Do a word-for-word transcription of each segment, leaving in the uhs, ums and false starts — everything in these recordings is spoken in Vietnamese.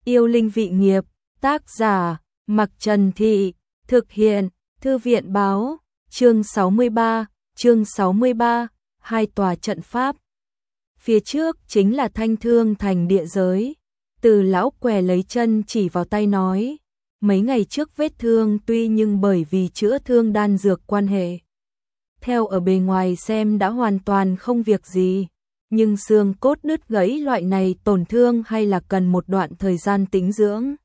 Yêu linh vị nghiệp, tác giả, Mặc Trần Thị, thực hiện, Thư viện báo, chương sáu mươi ba, chương sáu mươi ba, hai tòa trận pháp. Phía trước chính là Thanh Thương Thành địa giới. Từ lão què lấy chân chỉ vào tay nói, mấy ngày trước vết thương tuy nhưng bởi vì chữa thương đan dược quan hệ. Theo ở bề ngoài xem đã hoàn toàn không việc gì, nhưng xương cốt đứt gãy loại này tổn thương hay là cần một đoạn thời gian tĩnh dưỡng.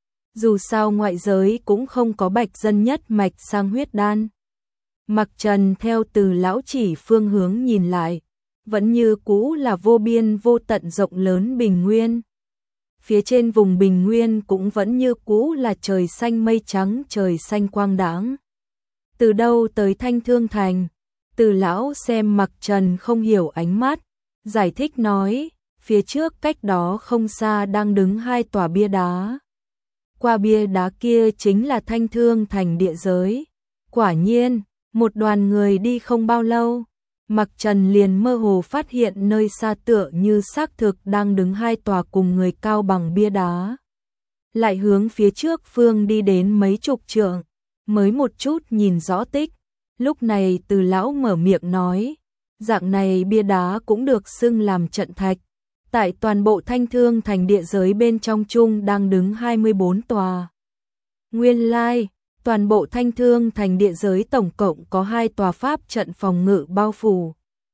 Dù sao ngoại giới cũng không có bạch dân nhất mạch sang huyết đan. Mặc Trần theo Từ lão chỉ phương hướng nhìn lại, vẫn như cũ là vô biên vô tận rộng lớn bình nguyên. Phía trên vùng bình nguyên cũng vẫn như cũ là trời xanh mây trắng, trời xanh quang đãng. Từ đâu tới Thanh Thương Thành? Từ lão xem Mặc Trần không hiểu ánh mắt, giải thích nói, phía trước cách đó không xa đang đứng hai tòa bia đá. Qua bia đá kia chính là Thanh Thương Thành địa giới. Quả nhiên, một đoàn người đi không bao lâu, Mặc Trần liền mơ hồ phát hiện nơi xa tựa như xác thực đang đứng hai tòa cùng người cao bằng bia đá. Lại hướng phía trước phương đi đến mấy chục trượng, mới một chút nhìn rõ tích. Lúc này Từ lão mở miệng nói, dạng này bia đá cũng được xưng làm trận thạch. Tại toàn bộ Thanh Thương Thành địa giới bên trong chung đang đứng hai mươi bốn tòa. Nguyên lai, toàn bộ Thanh Thương Thành địa giới tổng cộng có hai tòa pháp trận phòng ngự bao phủ.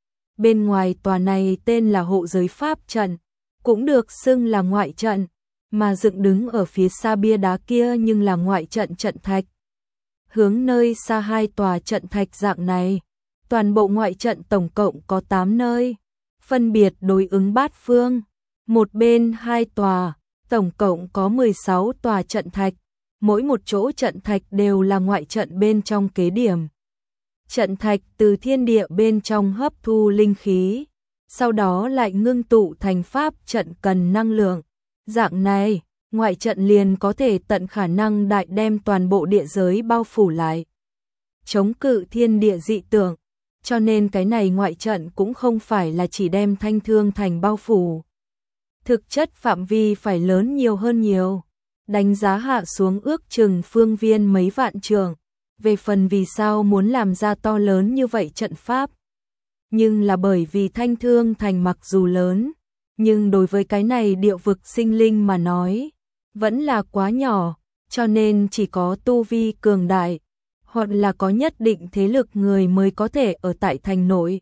Bên ngoài tòa này tên là hộ giới pháp trận, cũng được xưng là ngoại trận, mà dựng đứng ở phía xa bia đá kia nhưng là ngoại trận trận thạch. Hướng nơi xa hai tòa trận thạch dạng này, toàn bộ ngoại trận tổng cộng có tám nơi, phân biệt đối ứng bát phương. Một bên hai tòa, tổng cộng có mười sáu tòa trận thạch, mỗi một chỗ trận thạch đều là ngoại trận bên trong kế điểm. Trận thạch từ thiên địa bên trong hấp thu linh khí, sau đó lại ngưng tụ thành pháp trận cần năng lượng. Dạng này, ngoại trận liền có thể tận khả năng đại đem toàn bộ địa giới bao phủ lại, chống cự thiên địa dị tượng. Cho nên cái này ngoại trận cũng không phải là chỉ đem Thanh Thương Thành bao phủ. Thực chất phạm vi phải lớn nhiều hơn nhiều, đánh giá hạ xuống ước chừng phương viên mấy vạn trượng. Về phần vì sao muốn làm ra to lớn như vậy trận pháp, nhưng là bởi vì Thanh Thương Thành mặc dù lớn, nhưng đối với cái này địa vực sinh linh mà nói, vẫn là quá nhỏ, cho nên chỉ có tu vi cường đại, hoặc là có nhất định thế lực người mới có thể ở tại thành nội.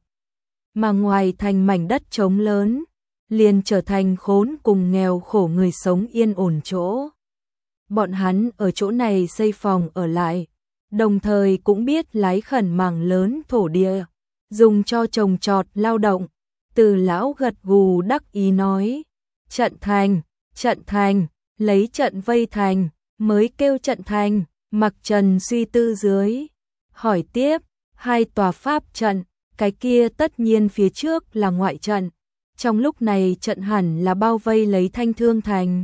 Mà ngoài thành mảnh đất trống lớn, liền trở thành khốn cùng nghèo khổ người sống yên ổn chỗ. Bọn hắn ở chỗ này xây phòng ở lại, đồng thời cũng biết lái khẩn mảng lớn thổ địa, dùng cho trồng trọt lao động. Từ lão gật gù đắc ý nói, trận thành, trận thành, lấy trận vây thành, mới kêu trận thành. Mặc Trần suy tư dưới, hỏi tiếp, hai tòa pháp trận, cái kia tất nhiên phía trước là ngoại trận, trong lúc này trận hẳn là bao vây lấy Thanh Thương Thành.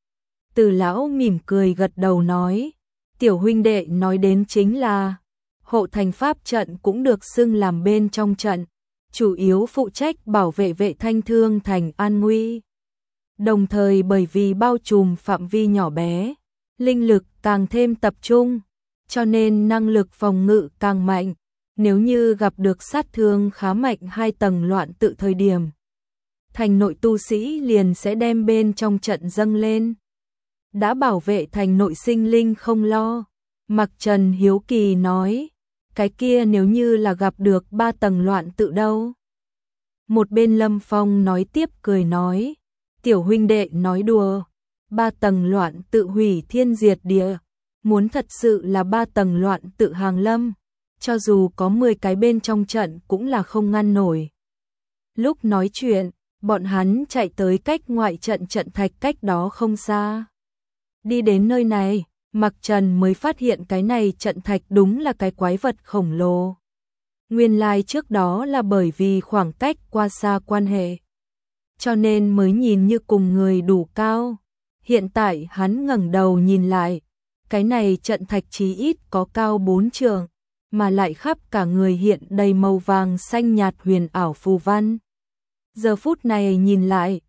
Từ lão mỉm cười gật đầu nói, tiểu huynh đệ nói đến chính là, hộ thành pháp trận cũng được xưng làm bên trong trận, chủ yếu phụ trách bảo vệ vệ Thanh Thương Thành an nguy. Đồng thời bởi vì bao trùm phạm vi nhỏ bé, linh lực càng thêm tập trung, cho nên năng lực phòng ngự càng mạnh. Nếu như gặp được sát thương khá mạnh hai tầng loạn tự thời điểm, thành nội tu sĩ liền sẽ đem bên trong trận dâng lên. Đã bảo vệ thành nội sinh linh không lo. Mặc Trần hiếu kỳ nói, cái kia nếu như là gặp được ba tầng loạn tự đâu? Một bên Lâm Phong nói tiếp cười nói, tiểu huynh đệ nói đùa. Ba tầng loạn tự hủy thiên diệt địa, muốn thật sự là ba tầng loạn tự hàng lâm, cho dù có mười cái bên trong trận cũng là không ngăn nổi. Lúc nói chuyện, bọn hắn chạy tới cách ngoại trận trận thạch cách đó không xa. Đi đến nơi này, Mặc Trần mới phát hiện cái này trận thạch đúng là cái quái vật khổng lồ. Nguyên lai trước đó là bởi vì khoảng cách qua xa quan hệ, cho nên mới nhìn như cùng người đủ cao. Hiện tại hắn ngẩng đầu nhìn lại, cái này trận thạch chí ít có cao bốn trượng, mà lại khắp cả người hiện đầy màu vàng xanh nhạt huyền ảo phù văn. Giờ phút này nhìn lại,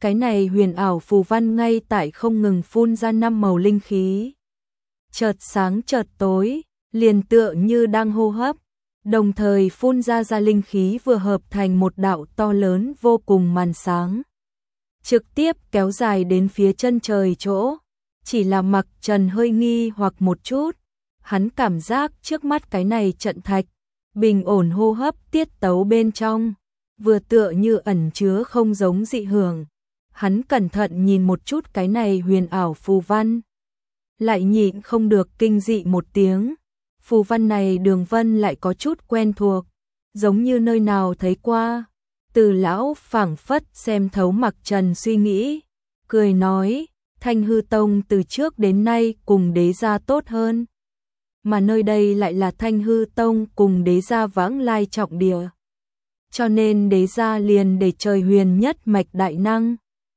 cái này huyền ảo phù văn ngay tại không ngừng phun ra năm màu linh khí. Chợt sáng chợt tối, liền tựa như đang hô hấp, đồng thời phun ra ra linh khí vừa hợp thành một đạo to lớn vô cùng màn sáng. Trực tiếp kéo dài đến phía chân trời chỗ, chỉ là Mặc Trần hơi nghi hoặc một chút, hắn cảm giác trước mắt cái này trận thạch, bình ổn hô hấp tiết tấu bên trong, vừa tựa như ẩn chứa không giống dị hưởng. Hắn cẩn thận nhìn một chút cái này huyền ảo phù văn, lại nhịn không được kinh dị một tiếng. Phù văn này đường vân lại có chút quen thuộc, giống như nơi nào thấy qua. Từ lão phảng phất xem thấu Mặc Trần suy nghĩ, cười nói, Thanh Hư Tông từ trước đến nay cùng đế gia tốt hơn, mà nơi đây lại là Thanh Hư Tông cùng đế gia vãng lai trọng địa. Cho nên đế gia liền để trời huyền nhất mạch đại năng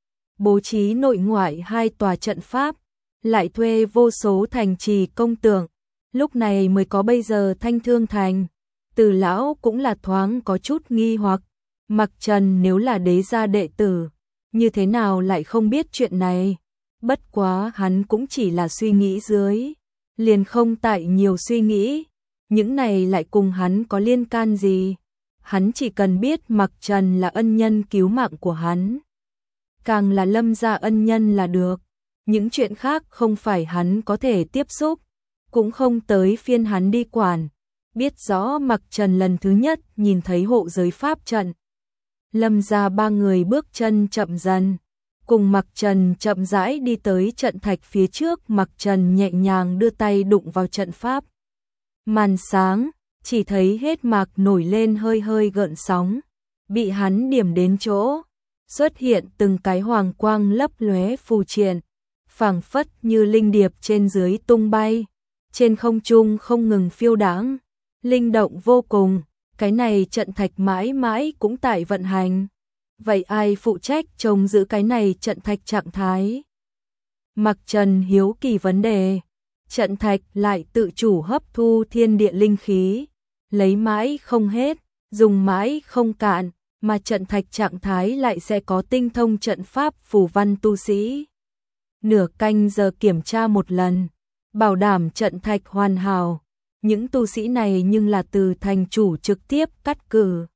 bố trí nội ngoại hai tòa trận pháp, lại thuê vô số thành trì công tượng, lúc này mới có bây giờ Thanh Thương Thành. Từ lão cũng là thoáng có chút nghi hoặc, Mặc Trần nếu là đế gia đệ tử, như thế nào lại không biết chuyện này. Bất quá hắn cũng chỉ là suy nghĩ dưới, liền không tại nhiều suy nghĩ, những này lại cùng hắn có liên can gì. Hắn chỉ cần biết Mặc Trần là ân nhân cứu mạng của hắn, càng là Lâm gia ân nhân là được. Những chuyện khác không phải hắn có thể tiếp xúc, cũng không tới phiên hắn đi quản. Biết rõ Mặc Trần lần thứ nhất nhìn thấy hộ giới pháp trận, Lâm gia ba người bước chân chậm dần, cùng Mặc Trần chậm rãi đi tới trận thạch phía trước. Mặc Trần nhẹ nhàng đưa tay đụng vào trận pháp màn sáng, chỉ thấy hết mạc nổi lên hơi hơi gợn sóng, bị hắn điểm đến chỗ, xuất hiện từng cái hoàng quang lấp lóe phù triện, phảng phất như linh điệp trên dưới tung bay, trên không trung không ngừng phiêu đãng, linh động vô cùng. Cái này trận thạch mãi mãi cũng tại vận hành. Vậy ai phụ trách trông giữ cái này trận thạch trạng thái? Mặc Trần hiếu kỳ vấn đề. Trận thạch lại tự chủ hấp thu thiên địa linh khí, lấy mãi không hết, dùng mãi không cạn, mà trận thạch trạng thái lại sẽ có tinh thông trận pháp phù văn tu sĩ. Nửa canh giờ kiểm tra một lần, bảo đảm trận thạch hoàn hảo. Những tu sĩ này nhưng là từ thành chủ trực tiếp cắt cử,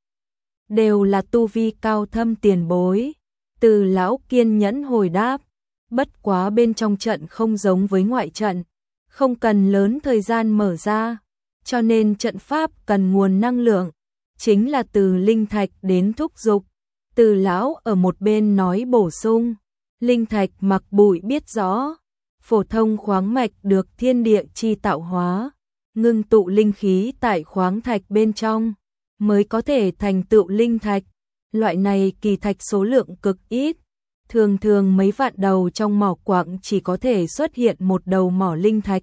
đều là tu vi cao thâm tiền bối. Từ lão kiên nhẫn hồi đáp, bất quá bên trong trận không giống với ngoại trận, không cần lớn thời gian mở ra, cho nên trận pháp cần nguồn năng lượng, chính là từ linh thạch đến thúc dục. Từ lão ở một bên nói bổ sung, linh thạch Mặc Bụi biết rõ, phổ thông khoáng mạch được thiên địa chi tạo hóa, ngưng tụ linh khí tại khoáng thạch bên trong, mới có thể thành tựu linh thạch. Loại này kỳ thạch số lượng cực ít, thường thường mấy vạn đầu trong mỏ quặng chỉ có thể xuất hiện một đầu mỏ linh thạch.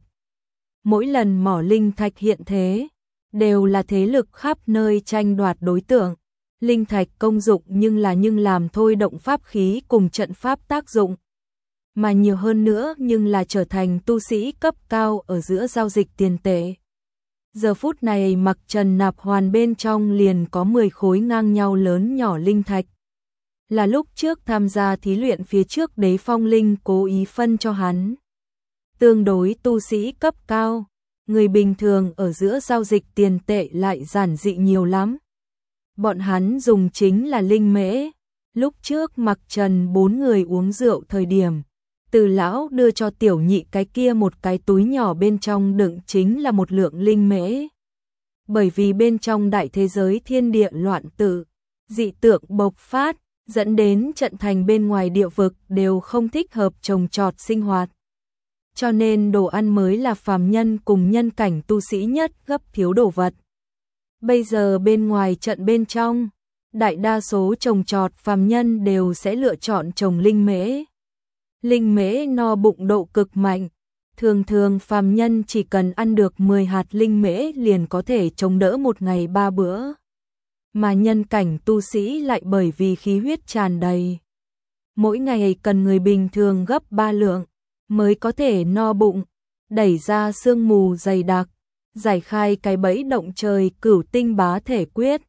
Mỗi lần mỏ linh thạch hiện thế, đều là thế lực khắp nơi tranh đoạt đối tượng. Linh thạch công dụng nhưng là nhưng làm thôi động pháp khí cùng trận pháp tác dụng, mà nhiều hơn nữa nhưng là trở thành tu sĩ cấp cao ở giữa giao dịch tiền tệ. Giờ phút này Mặc Trần nạp hoàn bên trong liền có mười khối ngang nhau lớn nhỏ linh thạch. Là lúc trước tham gia thí luyện phía trước Đế Phong Linh cố ý phân cho hắn. Tương đối tu sĩ cấp cao, người bình thường ở giữa giao dịch tiền tệ lại giản dị nhiều lắm. Bọn hắn dùng chính là linh mễ. Lúc trước Mặc Trần bốn người uống rượu thời điểm, Từ lão đưa cho tiểu nhị cái kia một cái túi nhỏ bên trong đựng chính là một lượng linh mễ. Bởi vì bên trong đại thế giới thiên địa loạn tự, dị tượng bộc phát, dẫn đến trận thành bên ngoài địa vực đều không thích hợp trồng trọt sinh hoạt. Cho nên đồ ăn mới là phàm nhân cùng nhân cảnh tu sĩ nhất gấp thiếu đồ vật. Bây giờ bên ngoài trận bên trong, đại đa số trồng trọt phàm nhân đều sẽ lựa chọn trồng linh mễ. Linh mễ no bụng độ cực mạnh, thường thường phàm nhân chỉ cần ăn được mười hạt linh mễ liền có thể chống đỡ một ngày ba bữa. Mà nhân cảnh tu sĩ lại bởi vì khí huyết tràn đầy, mỗi ngày cần người bình thường gấp ba lượng mới có thể no bụng, đẩy ra sương mù dày đặc, giải khai cái bẫy động trời cửu tinh bá thể quyết.